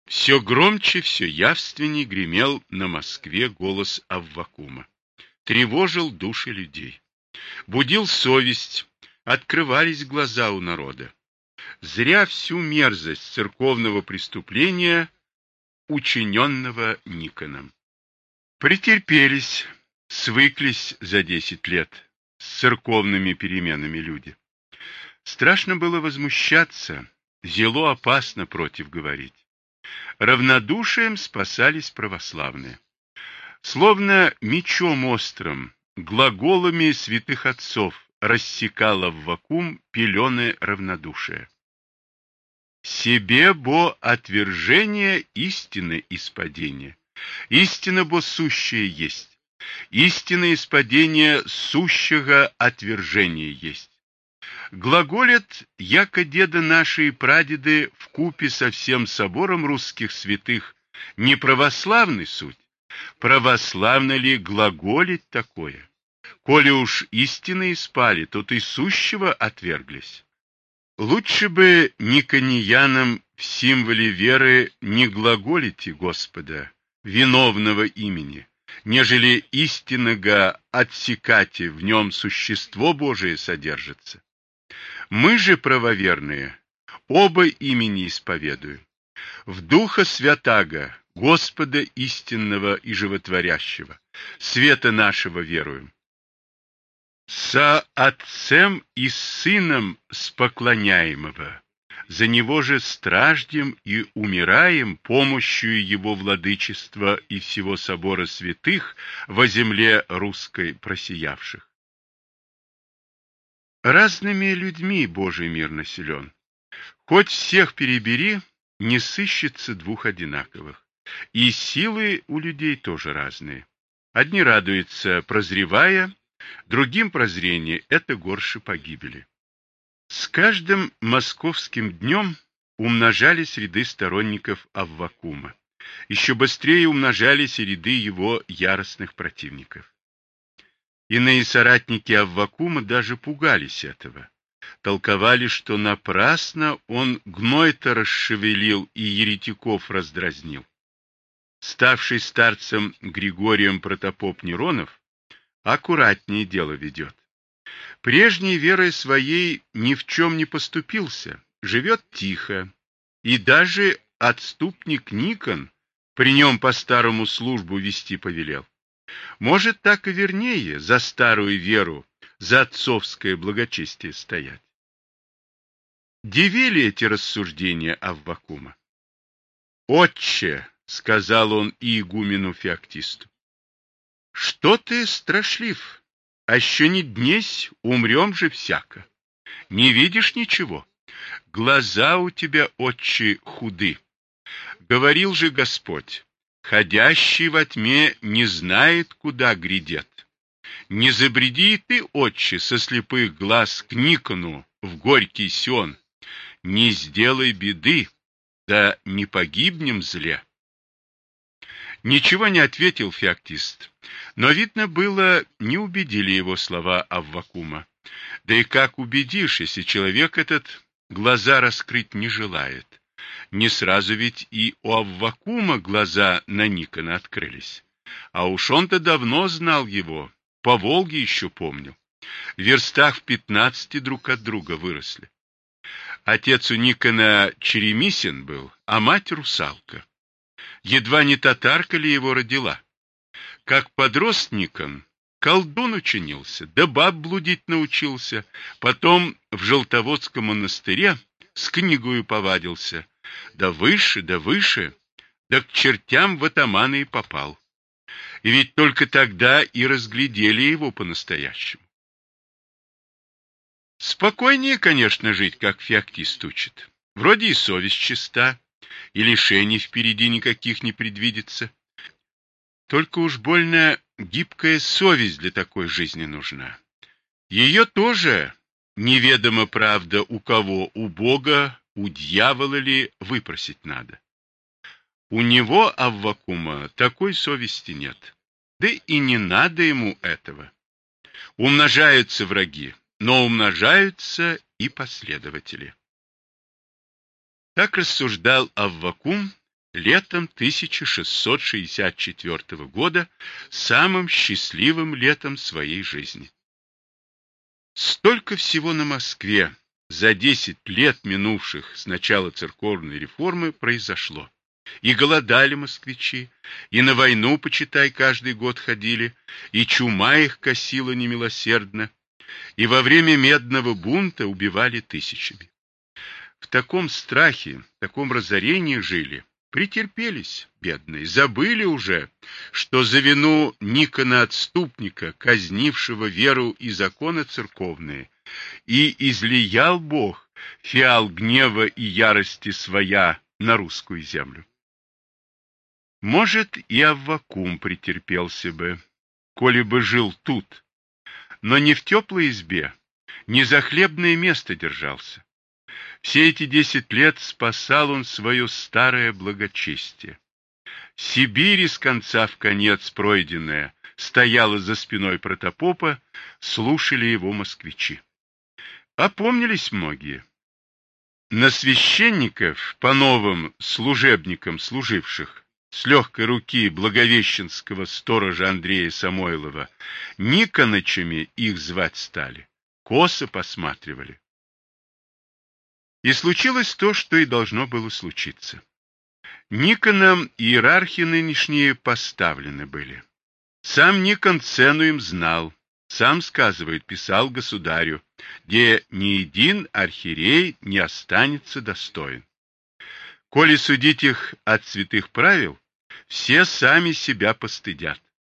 Все громче, все явственней гремел на Москве голос Аввакума. Тревожил души людей. Будил совесть, открывались глаза у народа. Зря всю мерзость церковного преступления, учиненного Никоном. Претерпелись, свыклись за 10 лет с церковными переменами люди. Страшно было возмущаться, зело опасно против говорить. Равнодушием спасались православные. Словно мечом острым, глаголами святых отцов рассекал Аввакум пелены равнодушия. Себе бо отвержение истины испадения. Истина бо сущая есть. Истина испадения сущего отвержения есть. Глаголят, яко деды наши и прадеды вкупе со всем собором русских святых не православный суть. Православно ли глаголить такое? Коли уж истины испали, то и сущего отверглись. Лучше бы никониянам в символе веры не глаголите Господа, виновного имени, нежели истинного отсекате в нем существо Божие содержится. Мы же, правоверные, оба имени исповедуем. В Духа Святаго, Господа истинного и животворящего, света нашего веруем. Со Отцем и Сыном споклоняемого, за Него же страждем и умираем помощью Его владычества и всего собора святых во земле русской просиявших. Разными людьми Божий мир населен. Хоть всех перебери, не сыщется двух одинаковых. И силы у людей тоже разные. Одни радуются, прозревая, другим прозрение — это горше погибели. С каждым московским днем умножались ряды сторонников Аввакума. Еще быстрее умножались и ряды его яростных противников. Иные соратники Аввакума даже пугались этого. Толковали, что напрасно он гной-то расшевелил и еретиков раздразнил. Ставший старцем Григорием протопоп Неронов аккуратнее дело ведет. Прежней верой своей ни в чем не поступился, живет тихо, и даже отступник Никон при нем по старому службу вести повелел. Может, так и вернее за старую веру, за отцовское благочестие стоять. Дивили эти рассуждения Аввакума. «Отче», — сказал он иегумену Феоктисту, — «что ты страшлив? А еще не днесь, умрем же всяко. Не видишь ничего? Глаза у тебя, отче, худы. Говорил же Господь, ходящий во тьме не знает, куда грядет. Не забреди и ты, отче, со слепых глаз к Никону в горький сон. Не сделай беды, да не погибнем зле». Ничего не ответил Феоктист, но видно было, не убедили его слова Аввакума. Да и как убедишь, если человек этот глаза раскрыть не желает? Не сразу ведь и у Аввакума глаза на Никона открылись. А уж он-то давно знал его, по Волге еще помнил. В верстах в 15 друг от друга выросли. Отец у Никона Черемисин был, а мать русалка. Едва не татарка ли его родила. Как подрос Никон, колдун учинился, да баб блудить научился, потом в Желтоводском монастыре с книгою повадился, да выше, да к чертям в атаманы и попал. И ведь только тогда и разглядели его по-настоящему. Спокойнее, конечно, жить, как Феоктист учит. Вроде и совесть чиста, и лишений впереди никаких не предвидится. Только уж больно гибкая совесть для такой жизни нужна. Ее тоже неведомо, правда, у кого, у Бога, у дьявола ли, выпросить надо. У него, Аввакума, такой совести нет. Да и не надо ему этого. Умножаются враги, но умножаются и последователи. Так рассуждал Аввакум, летом 1664 года самым счастливым летом своей жизни. Столько всего на Москве за 10 лет, минувших с начала церковной реформы, произошло. И голодали москвичи, и на войну, почитай, каждый год ходили, и чума их косила немилосердно, и во время медного бунта убивали тысячами. В таком страхе, в таком разорении жили, претерпелись, бедные, забыли уже, что за вину Никона Отступника, казнившего веру и законы церковные, и излиял Бог фиал гнева и ярости своя на русскую землю. Может, и Аввакум претерпелся бы, коли бы жил тут, но не в теплой избе, не за хлебное место держался. Все эти 10 лет спасал он свое старое благочестие. Сибирь из конца в конец пройденная стояла за спиной протопопа, слушали его москвичи. Опомнились многие. На священников, по новым служебникам служивших, с легкой руки благовещенского сторожа Андрея Самойлова, Никонычами их звать стали, косо посматривали. И случилось то, что и должно было случиться. Никоном иерархи нынешние поставлены были. Сам Никон цену им знал, сам, сказывает, писал государю, где ни един архиерей не останется достоин. Коли судить их от святых правил, все сами себя постыдят.